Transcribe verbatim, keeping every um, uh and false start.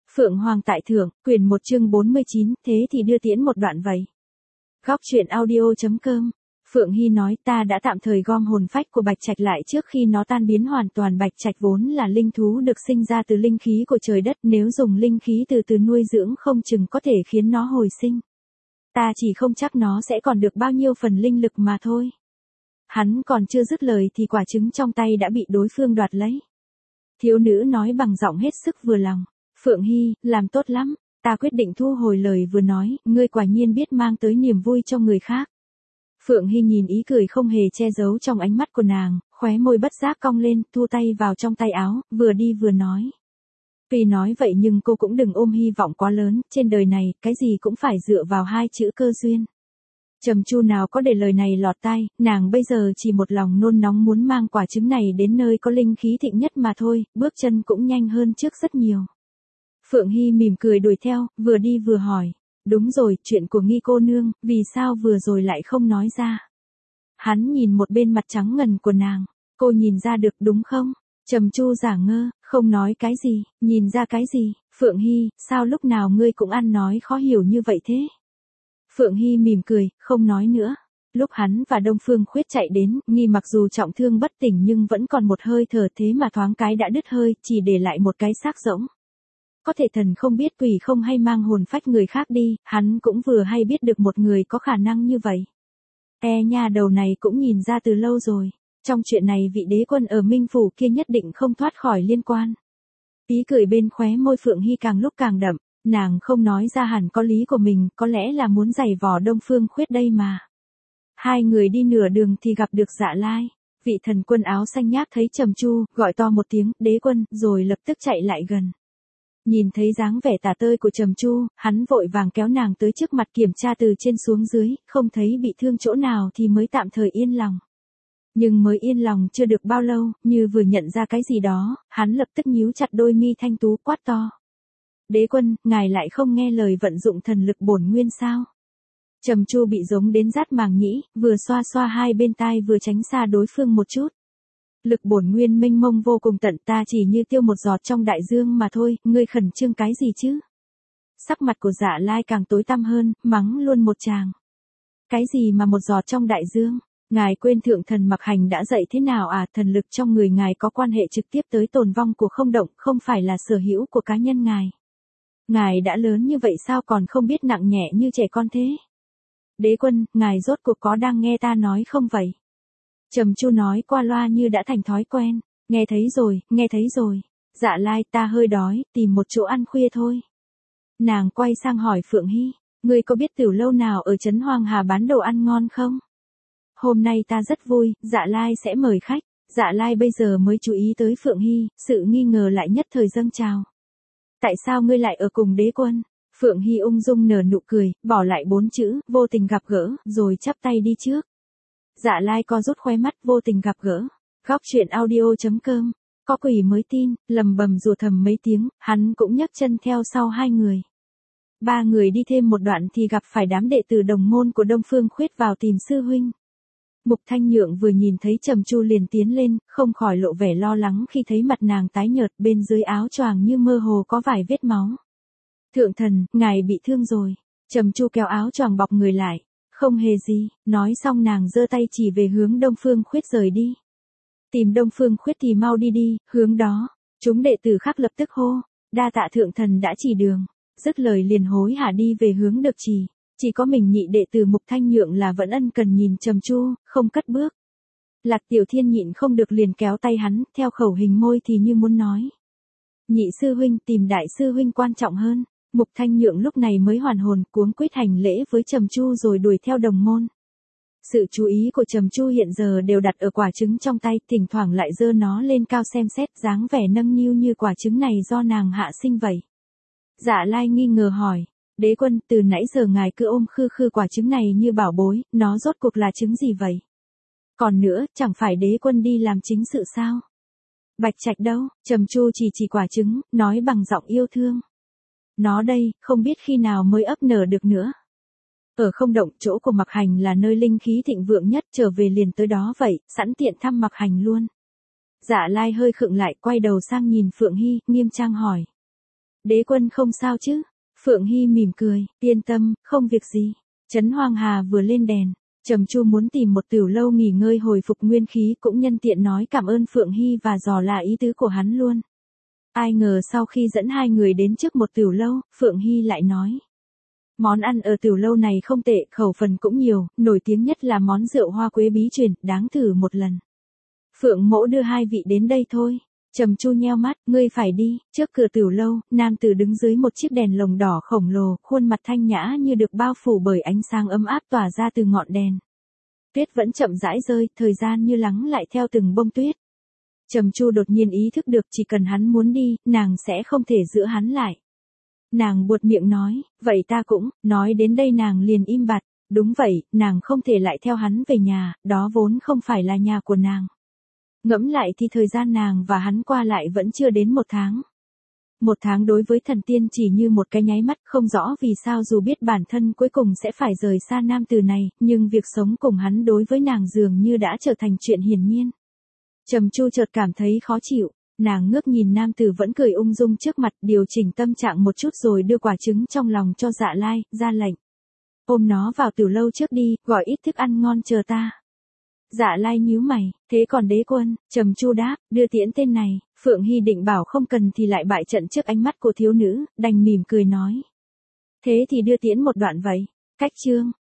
Phượng Hoàng tại thượng, quyền một chương bốn mươi chín, thế thì đưa tiễn một đoạn vậy. Góc truyện audio.com. Phượng Hy nói ta đã tạm thời gom hồn phách của Bạch Trạch lại trước khi nó tan biến hoàn toàn. Bạch Trạch vốn là linh thú được sinh ra từ linh khí của trời đất, nếu dùng linh khí từ từ nuôi dưỡng không chừng có thể khiến nó hồi sinh. Ta chỉ không chắc nó sẽ còn được bao nhiêu phần linh lực mà thôi. Hắn còn chưa dứt lời thì quả trứng trong tay đã bị đối phương đoạt lấy. Thiếu nữ nói bằng giọng hết sức vừa lòng. Phượng Hy, làm tốt lắm, ta quyết định thu hồi lời vừa nói, ngươi quả nhiên biết mang tới niềm vui cho người khác. Phượng Hy nhìn ý cười không hề che giấu trong ánh mắt của nàng, khóe môi bất giác cong lên, thu tay vào trong tay áo, vừa đi vừa nói. Tuy nói vậy nhưng cô cũng đừng ôm hy vọng quá lớn, trên đời này, cái gì cũng phải dựa vào hai chữ cơ duyên. Trầm Chu nào có để lời này lọt tai, nàng bây giờ chỉ một lòng nôn nóng muốn mang quả trứng này đến nơi có linh khí thịnh nhất mà thôi, bước chân cũng nhanh hơn trước rất nhiều. Phượng Hy mỉm cười đuổi theo, vừa đi vừa hỏi. Đúng rồi, chuyện của Nghi cô nương, vì sao vừa rồi lại không nói ra? Hắn nhìn một bên mặt trắng ngần của nàng, cô nhìn ra được đúng không? Trầm Chu giả ngơ, không nói cái gì, nhìn ra cái gì? Phượng Hy, sao lúc nào ngươi cũng ăn nói khó hiểu như vậy thế? Phượng Hy mỉm cười, không nói nữa. Lúc hắn và Đông Phương Khuyết chạy đến, Nghi mặc dù trọng thương bất tỉnh nhưng vẫn còn một hơi thở, thế mà thoáng cái đã đứt hơi, chỉ để lại một cái xác rỗng. Có thể thần không biết quỷ không hay mang hồn phách người khác đi, hắn cũng vừa hay biết được một người có khả năng như vậy. E nha, đầu này cũng nhìn ra từ lâu rồi. Trong chuyện này vị đế quân ở Minh Phủ kia nhất định không thoát khỏi liên quan. Ý cười bên khóe môi Phượng Hy càng lúc càng đậm, nàng không nói ra hẳn có lý của mình, có lẽ là muốn giày vò Đông Phương Khuyết đây mà. Hai người đi nửa đường thì gặp được Dạ Lai. Vị thần quân áo xanh nhác thấy Trầm Chu, gọi to một tiếng, đế quân, rồi lập tức chạy lại gần. Nhìn thấy dáng vẻ tả tơi của Trầm Chu, hắn vội vàng kéo nàng tới trước mặt kiểm tra từ trên xuống dưới, không thấy bị thương chỗ nào thì mới tạm thời yên lòng. Nhưng mới yên lòng chưa được bao lâu, như vừa nhận ra cái gì đó, hắn lập tức nhíu chặt đôi mi thanh tú quát to. Đế quân, ngài lại không nghe lời vận dụng thần lực bổn nguyên sao? Trầm Chu bị giống đến rát màng nhĩ, vừa xoa xoa hai bên tai vừa tránh xa đối phương một chút. Lực bổn nguyên mênh mông vô cùng tận, ta chỉ như tiêu một giọt trong đại dương mà thôi, ngươi khẩn trương cái gì chứ? Sắc mặt của Dạ Lai càng tối tăm hơn, mắng luôn một tràng. Cái gì mà một giọt trong đại dương? Ngài quên thượng thần Mặc Hành đã dạy thế nào à? Thần lực trong người ngài có quan hệ trực tiếp tới tồn vong của không động, không phải là sở hữu của cá nhân ngài. Ngài đã lớn như vậy sao còn không biết nặng nhẹ như trẻ con thế? Đế quân, ngài rốt cuộc có đang nghe ta nói không vậy? Trầm Chu nói qua loa như đã thành thói quen. Nghe thấy rồi, nghe thấy rồi. Dạ Lai, ta hơi đói, tìm một chỗ ăn khuya thôi. Nàng quay sang hỏi Phượng Hy, ngươi có biết tiểu lâu nào ở trấn Hoàng Hà bán đồ ăn ngon không? Hôm nay ta rất vui, Dạ Lai sẽ mời khách. Dạ Lai bây giờ mới chú ý tới Phượng Hy, sự nghi ngờ lại nhất thời dâng trào. Tại sao ngươi lại ở cùng đế quân? Phượng Hy ung dung nở nụ cười, bỏ lại bốn chữ, vô tình gặp gỡ, rồi chắp tay đi trước. Dạ Lai co rút khóe mắt, vô tình gặp gỡ. Góc truyện audio.com. Có quỷ mới tin, lầm bầm rủa thầm mấy tiếng, hắn cũng nhấc chân theo sau hai người. Ba người đi thêm một đoạn thì gặp phải đám đệ tử đồng môn của Đông Phương Khuyết vào tìm sư huynh. Mục Thanh Nhượng vừa nhìn thấy Trầm Chu liền tiến lên, không khỏi lộ vẻ lo lắng khi thấy mặt nàng tái nhợt, bên dưới áo choàng như mơ hồ có vài vết máu. Thượng thần, ngài bị thương rồi. Trầm Chu kéo áo choàng bọc người lại. Không hề gì, nói xong nàng giơ tay chỉ về hướng Đông Phương Khuyết rời đi. Tìm Đông Phương Khuyết thì mau đi đi, hướng đó. Chúng đệ tử khác lập tức hô, đa tạ thượng thần đã chỉ đường. Dứt lời liền hối hả đi về hướng được chỉ. Chỉ có mình nhị đệ tử Mục Thanh Nhượng là vẫn ân cần nhìn Trầm Chu, không cất bước. Lạc Tiểu Thiên nhịn không được liền kéo tay hắn, theo khẩu hình môi thì như muốn nói. Nhị sư huynh, tìm đại sư huynh quan trọng hơn. Mục Thanh Nhượng lúc này mới hoàn hồn, cuống quýt hành lễ với Trầm Chu rồi đuổi theo đồng môn. Sự chú ý của Trầm Chu hiện giờ đều đặt ở quả trứng trong tay, thỉnh thoảng lại giơ nó lên cao xem xét, dáng vẻ nâng niu như quả trứng này do nàng hạ sinh vậy. Dạ Lai nghi ngờ hỏi, đế quân, từ nãy giờ ngài cứ ôm khư khư quả trứng này như bảo bối, nó rốt cuộc là trứng gì vậy? Còn nữa, chẳng phải đế quân đi làm chính sự sao? Bạch Trạch đâu? Trầm Chu chỉ chỉ quả trứng, nói bằng giọng yêu thương. Nó đây, không biết khi nào mới ấp nở được nữa. Ở không động, chỗ của Mặc Hành là nơi linh khí thịnh vượng nhất, trở về liền tới đó vậy, sẵn tiện thăm Mặc Hành luôn. Dạ Lai hơi khựng lại, quay đầu sang nhìn Phượng Hy, nghiêm trang hỏi. Đế quân không sao chứ? Phượng Hy mỉm cười, yên tâm, không việc gì. Trấn Hoàng Hà vừa lên đèn, Trầm Chu muốn tìm một tiểu lâu nghỉ ngơi hồi phục nguyên khí, cũng nhân tiện nói cảm ơn Phượng Hy và dò la ý tứ của hắn luôn. Ai ngờ sau khi dẫn hai người đến trước một tiểu lâu, Phượng Hy lại nói. Món ăn ở tiểu lâu này không tệ, khẩu phần cũng nhiều, nổi tiếng nhất là món rượu hoa quế bí truyền, đáng thử một lần. Phượng mỗ đưa hai vị đến đây thôi. Trầm Chu nheo mắt, ngươi phải đi. Trước cửa tiểu lâu, nam tử đứng dưới một chiếc đèn lồng đỏ khổng lồ, khuôn mặt thanh nhã như được bao phủ bởi ánh sáng ấm áp tỏa ra từ ngọn đèn. Tuyết vẫn chậm rãi rơi, thời gian như lắng lại theo từng bông tuyết. Trầm Chu đột nhiên ý thức được chỉ cần hắn muốn đi, nàng sẽ không thể giữ hắn lại. Nàng buột miệng nói, vậy ta cũng, nói đến đây nàng liền im bặt. Đúng vậy, nàng không thể lại theo hắn về nhà, đó vốn không phải là nhà của nàng. Ngẫm lại thì thời gian nàng và hắn qua lại vẫn chưa đến một tháng. Một tháng đối với thần tiên chỉ như một cái nháy mắt, không rõ vì sao dù biết bản thân cuối cùng sẽ phải rời xa nam tử này, nhưng việc sống cùng hắn đối với nàng dường như đã trở thành chuyện hiển nhiên. Trầm Chu chợt cảm thấy khó chịu, nàng ngước nhìn nam tử vẫn cười ung dung trước mặt, điều chỉnh tâm trạng một chút rồi đưa quả trứng trong lòng cho Dạ Lai, ra lệnh. Ôm nó vào tiểu lâu trước đi, gọi ít thức ăn ngon chờ ta. Dạ Lai nhíu mày, thế còn đế quân? Trầm Chu đáp, đưa tiễn tên này. Phượng Hy định bảo không cần thì lại bại trận trước ánh mắt của thiếu nữ, đành mỉm cười nói. Thế thì đưa tiễn một đoạn vậy. Cách chương.